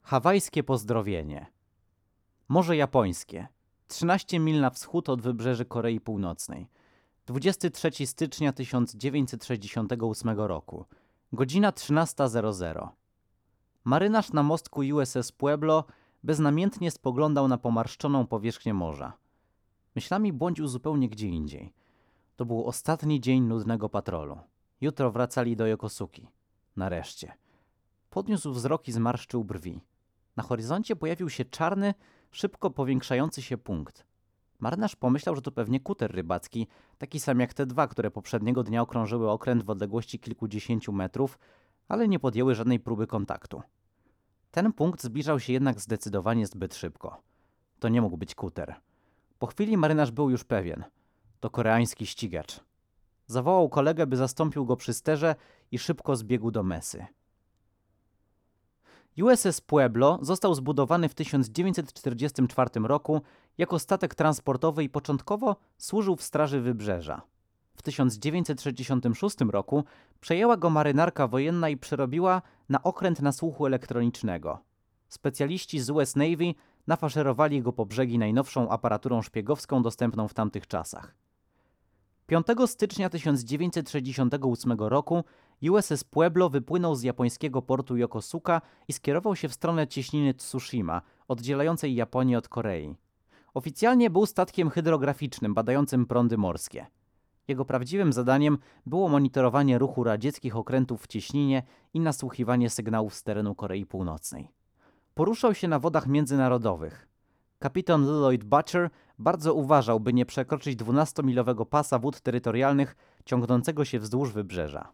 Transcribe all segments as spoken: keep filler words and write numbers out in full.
Hawajskie pozdrowienie. Morze Japońskie. trzynaście mil na wschód od wybrzeży Korei Północnej. dwudziestego trzeciego stycznia tysiąc dziewięćset sześćdziesiątego ósmego roku. Godzina trzynasta zero zero. Marynarz na mostku U S S Pueblo beznamiętnie spoglądał na pomarszczoną powierzchnię morza. Myślami błądził zupełnie gdzie indziej. To był ostatni dzień nudnego patrolu. Jutro wracali do Yokosuki. Nareszcie. Podniósł wzrok i zmarszczył brwi. Na horyzoncie pojawił się czarny, szybko powiększający się punkt. Marynarz pomyślał, że to pewnie kuter rybacki, taki sam jak te dwa, które poprzedniego dnia okrążyły okręt w odległości kilkudziesięciu metrów, ale nie podjęły żadnej próby kontaktu. Ten punkt zbliżał się jednak zdecydowanie zbyt szybko. To nie mógł być kuter. Po chwili marynarz był już pewien. To koreański ścigacz. Zawołał kolegę, by zastąpił go przy sterze i szybko zbiegł do mesy. U S S Pueblo został zbudowany w tysiąc dziewięćset czterdziestym czwartym roku jako statek transportowy i początkowo służył w straży wybrzeża. W tysiąc dziewięćset sześćdziesiątym szóstym roku przejęła go marynarka wojenna i przerobiła na okręt nasłuchu elektronicznego. Specjaliści z U S Navy nafaszerowali go po brzegi najnowszą aparaturą szpiegowską dostępną w tamtych czasach. piątego stycznia tysiąc dziewięćset sześćdziesiątego ósmego roku U S S Pueblo wypłynął z japońskiego portu Yokosuka i skierował się w stronę cieśniny Tsushima, oddzielającej Japonię od Korei. Oficjalnie był statkiem hydrograficznym badającym prądy morskie. Jego prawdziwym zadaniem było monitorowanie ruchu radzieckich okrętów w cieśninie i nasłuchiwanie sygnałów z terenu Korei Północnej. Poruszał się na wodach międzynarodowych. Kapitan Lloyd Butcher bardzo uważał, by nie przekroczyć dwunastomilowego pasa wód terytorialnych ciągnącego się wzdłuż wybrzeża.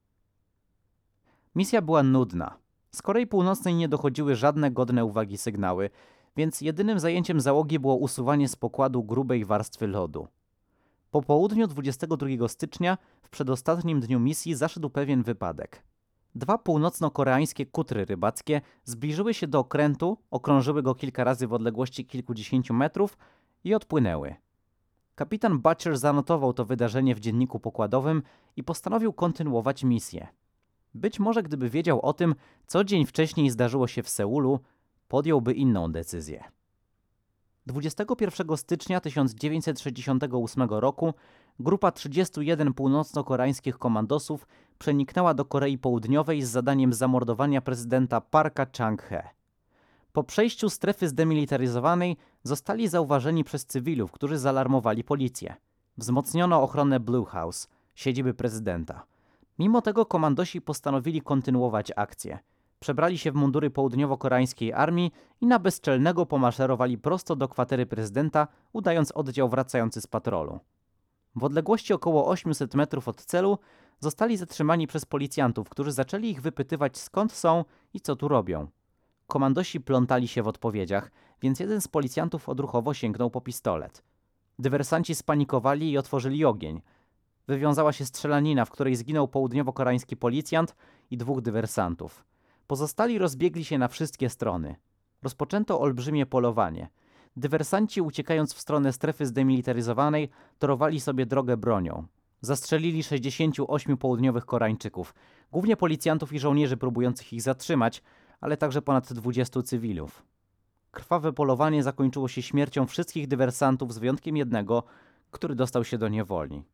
Misja była nudna. Z Korei Północnej nie dochodziły żadne godne uwagi sygnały, więc jedynym zajęciem załogi było usuwanie z pokładu grubej warstwy lodu. Po południu dwudziestego drugiego stycznia, w przedostatnim dniu misji, zaszedł pewien wypadek. Dwa północno-koreańskie kutry rybackie zbliżyły się do okrętu, okrążyły go kilka razy w odległości kilkudziesięciu metrów i odpłynęły. Kapitan Butcher zanotował to wydarzenie w dzienniku pokładowym i postanowił kontynuować misję. Być może gdyby wiedział o tym, co dzień wcześniej zdarzyło się w Seulu, podjąłby inną decyzję. dwudziestego pierwszego stycznia tysiąc dziewięćset sześćdziesiątego ósmego roku grupa trzydziestu jeden północno-koreańskich komandosów przeniknęła do Korei Południowej z zadaniem zamordowania prezydenta Parka Chung-hee. Po przejściu strefy zdemilitaryzowanej zostali zauważeni przez cywilów, którzy zaalarmowali policję. Wzmocniono ochronę Blue House, siedziby prezydenta. Mimo tego komandosi postanowili kontynuować akcję. Przebrali się w mundury południowo-koreańskiej armii i na bezczelnego pomaszerowali prosto do kwatery prezydenta, udając oddział wracający z patrolu. W odległości około osiemset metrów od celu zostali zatrzymani przez policjantów, którzy zaczęli ich wypytywać, skąd są i co tu robią. Komandosi plątali się w odpowiedziach, więc jeden z policjantów odruchowo sięgnął po pistolet. Dywersanci spanikowali i otworzyli ogień. Wywiązała się strzelanina, w której zginął południowo-koreański policjant i dwóch dywersantów. Pozostali rozbiegli się na wszystkie strony. Rozpoczęto olbrzymie polowanie. Dywersanci, uciekając w stronę strefy zdemilitaryzowanej, torowali sobie drogę bronią. Zastrzelili sześćdziesięciu ośmiu południowych Koreańczyków, głównie policjantów i żołnierzy próbujących ich zatrzymać, ale także ponad dwudziestu cywilów. Krwawe polowanie zakończyło się śmiercią wszystkich dywersantów z wyjątkiem jednego, który dostał się do niewoli.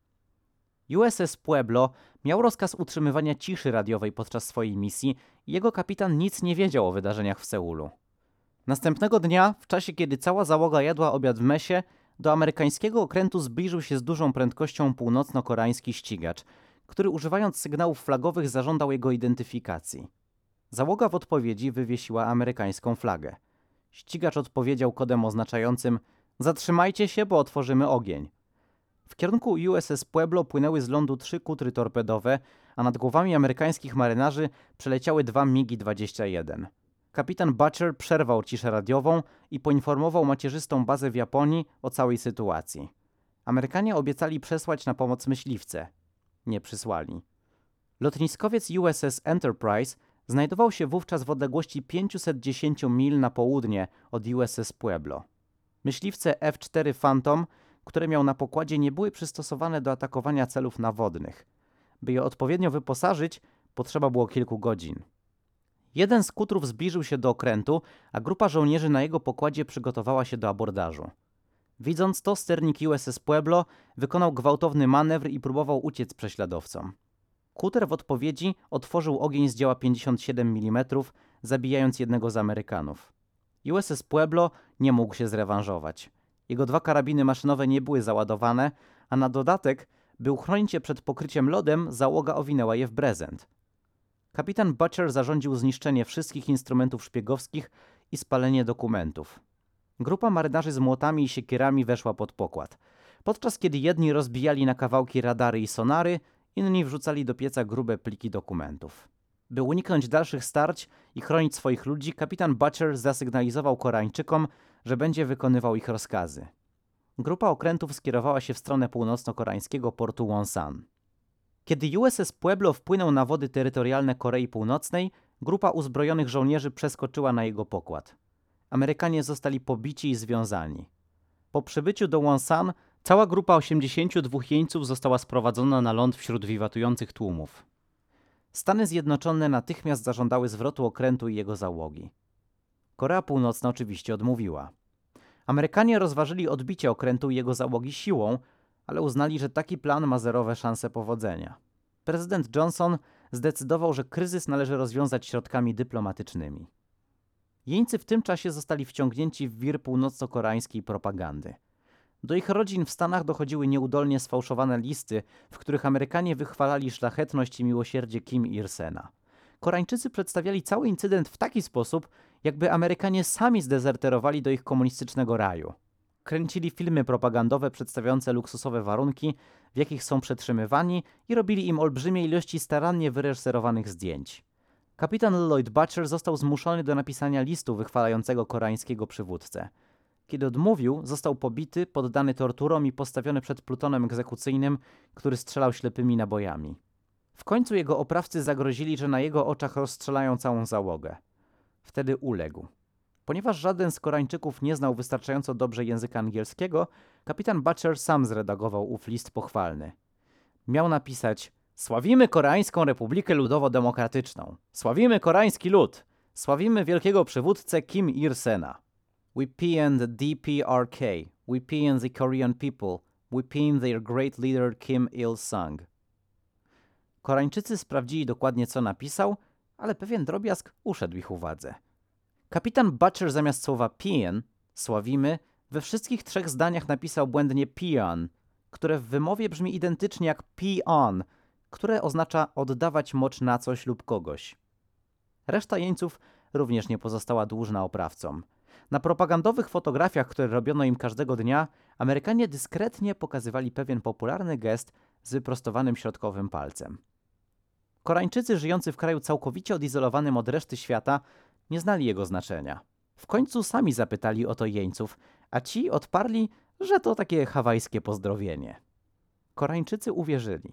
U S S Pueblo miał rozkaz utrzymywania ciszy radiowej podczas swojej misji i jego kapitan nic nie wiedział o wydarzeniach w Seulu. Następnego dnia, w czasie kiedy cała załoga jadła obiad w mesie, do amerykańskiego okrętu zbliżył się z dużą prędkością północno-koreański ścigacz, który używając sygnałów flagowych zażądał jego identyfikacji. Załoga w odpowiedzi wywiesiła amerykańską flagę. Ścigacz odpowiedział kodem oznaczającym: „Zatrzymajcie się, bo otworzymy ogień”. W kierunku U S S Pueblo płynęły z lądu trzy kutry torpedowe, a nad głowami amerykańskich marynarzy przeleciały dwa migi dwadzieścia jeden. Kapitan Butcher przerwał ciszę radiową i poinformował macierzystą bazę w Japonii o całej sytuacji. Amerykanie obiecali przesłać na pomoc myśliwce. Nie przysłali. Lotniskowiec U S S Enterprise znajdował się wówczas w odległości pięćset dziesięć mil na południe od U S S Pueblo. Myśliwce F cztery Phantom, które miał na pokładzie, nie były przystosowane do atakowania celów nawodnych. By je odpowiednio wyposażyć, potrzeba było kilku godzin. Jeden z kutrów zbliżył się do okrętu, a grupa żołnierzy na jego pokładzie przygotowała się do abordażu. Widząc to, sternik U S S Pueblo wykonał gwałtowny manewr i próbował uciec prześladowcom. Kuter w odpowiedzi otworzył ogień z działa pięćdziesiąt siedem milimetrów, zabijając jednego z Amerykanów. U S S Pueblo nie mógł się zrewanżować. Jego dwa karabiny maszynowe nie były załadowane, a na dodatek, by uchronić je przed pokryciem lodem, załoga owinęła je w brezent. Kapitan Butcher zarządził zniszczenie wszystkich instrumentów szpiegowskich i spalenie dokumentów. Grupa marynarzy z młotami i siekierami weszła pod pokład. Podczas kiedy jedni rozbijali na kawałki radary i sonary, inni wrzucali do pieca grube pliki dokumentów. By uniknąć dalszych starć i chronić swoich ludzi, kapitan Butcher zasygnalizował Koreańczykom, że będzie wykonywał ich rozkazy. Grupa okrętów skierowała się w stronę północno-koreańskiego portu Wonsan. Kiedy U S S Pueblo wpłynął na wody terytorialne Korei Północnej, grupa uzbrojonych żołnierzy przeskoczyła na jego pokład. Amerykanie zostali pobici i związani. Po przybyciu do Wonsan cała grupa osiemdziesięciu dwóch jeńców została sprowadzona na ląd wśród wiwatujących tłumów. Stany Zjednoczone natychmiast zażądały zwrotu okrętu i jego załogi. Korea Północna oczywiście odmówiła. Amerykanie rozważyli odbicie okrętu i jego załogi siłą, ale uznali, że taki plan ma zerowe szanse powodzenia. Prezydent Johnson zdecydował, że kryzys należy rozwiązać środkami dyplomatycznymi. Jeńcy w tym czasie zostali wciągnięci w wir północno-koreańskiej propagandy. Do ich rodzin w Stanach dochodziły nieudolnie sfałszowane listy, w których Amerykanie wychwalali szlachetność i miłosierdzie Kim Il-sena. Koreańczycy przedstawiali cały incydent w taki sposób, jakby Amerykanie sami zdezerterowali do ich komunistycznego raju. Kręcili filmy propagandowe przedstawiające luksusowe warunki, w jakich są przetrzymywani, i robili im olbrzymie ilości starannie wyreżyserowanych zdjęć. Kapitan Lloyd Butcher został zmuszony do napisania listu wychwalającego koreańskiego przywódcę. Kiedy odmówił, został pobity, poddany torturom i postawiony przed plutonem egzekucyjnym, który strzelał ślepymi nabojami. W końcu jego oprawcy zagrozili, że na jego oczach rozstrzelają całą załogę. Wtedy uległ. Ponieważ żaden z Koreańczyków nie znał wystarczająco dobrze języka angielskiego, kapitan Butcher sam zredagował ów list pochwalny. Miał napisać: sławimy Koreańską Republikę Ludowo-Demokratyczną. Sławimy koreański lud. Sławimy wielkiego przywódcę Kim Il-sena. We pin the D P R K. We pin the Korean people. We pin their great leader Kim Il-sung. Koreańczycy sprawdzili dokładnie, co napisał, ale pewien drobiazg uszedł ich uwadze. Kapitan Butcher zamiast słowa pin, sławimy, we wszystkich trzech zdaniach napisał błędnie pion, które w wymowie brzmi identycznie jak pee-on, które oznacza oddawać mocz na coś lub kogoś. Reszta jeńców również nie pozostała dłużna oprawcom. Na propagandowych fotografiach, które robiono im każdego dnia, Amerykanie dyskretnie pokazywali pewien popularny gest z wyprostowanym środkowym palcem. Koreańczycy żyjący w kraju całkowicie odizolowanym od reszty świata nie znali jego znaczenia. W końcu sami zapytali o to jeńców, a ci odparli, że to takie hawajskie pozdrowienie. Koreańczycy uwierzyli.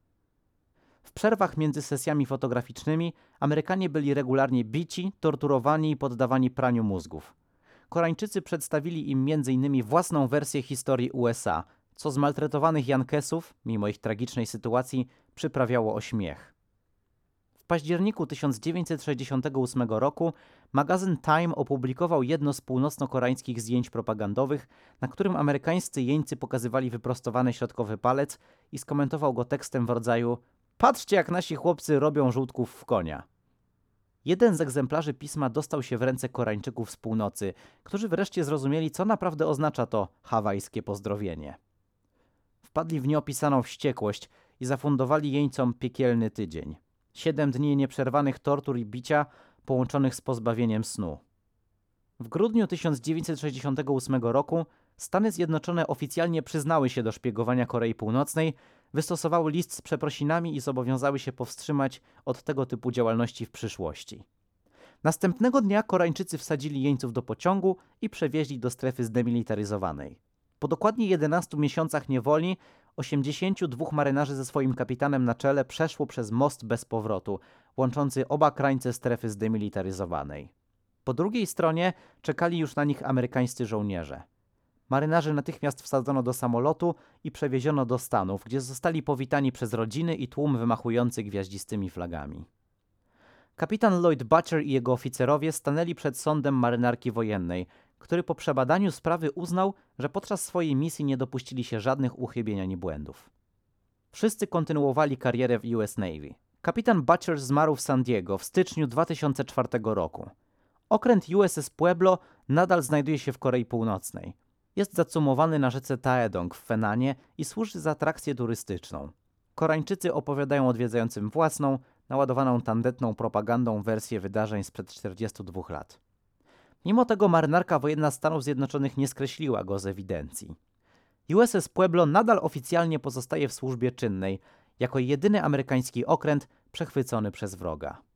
W przerwach między sesjami fotograficznymi Amerykanie byli regularnie bici, torturowani i poddawani praniu mózgów. Koreańczycy przedstawili im między innymi własną wersję historii U S A, co zmaltretowanych Jankesów, mimo ich tragicznej sytuacji, przyprawiało o śmiech. W październiku tysiąc dziewięćset sześćdziesiątego ósmego roku magazyn Time opublikował jedno z północno-koreańskich zdjęć propagandowych, na którym amerykańscy jeńcy pokazywali wyprostowany środkowy palec i skomentował go tekstem w rodzaju: patrzcie, jak nasi chłopcy robią żółtków w konia. Jeden z egzemplarzy pisma dostał się w ręce Koreańczyków z północy, którzy wreszcie zrozumieli, co naprawdę oznacza to hawajskie pozdrowienie. Wpadli w nieopisaną wściekłość i zafundowali jeńcom piekielny tydzień. Siedem dni nieprzerwanych tortur i bicia połączonych z pozbawieniem snu. W grudniu tysiąc dziewięćset sześćdziesiątego ósmego roku Stany Zjednoczone oficjalnie przyznały się do szpiegowania Korei Północnej, wystosowały list z przeprosinami i zobowiązały się powstrzymać od tego typu działalności w przyszłości. Następnego dnia Koreańczycy wsadzili jeńców do pociągu i przewieźli do strefy zdemilitaryzowanej. Po dokładnie jedenastu miesiącach niewoli osiemdziesięciu dwóch marynarzy ze swoim kapitanem na czele przeszło przez most bez powrotu, łączący oba krańce strefy zdemilitaryzowanej. Po drugiej stronie czekali już na nich amerykańscy żołnierze. Marynarzy natychmiast wsadzono do samolotu i przewieziono do Stanów, gdzie zostali powitani przez rodziny i tłum wymachujący gwiaździstymi flagami. Kapitan Lloyd Butcher i jego oficerowie stanęli przed sądem marynarki wojennej, który po przebadaniu sprawy uznał, że podczas swojej misji nie dopuścili się żadnych uchybień ani błędów. Wszyscy kontynuowali karierę w U S Navy. Kapitan Butcher zmarł w San Diego w styczniu dwa tysiące czwartego roku. Okręt U S S Pueblo nadal znajduje się w Korei Północnej. Jest zacumowany na rzece Taedong w Fenanie i służy za atrakcję turystyczną. Koreańczycy opowiadają odwiedzającym własną, naładowaną tandetną propagandą wersję wydarzeń sprzed czterdziestu dwóch lat. Mimo tego marynarka wojenna Stanów Zjednoczonych nie skreśliła go z ewidencji. U S S Pueblo nadal oficjalnie pozostaje w służbie czynnej, jako jedyny amerykański okręt przechwycony przez wroga.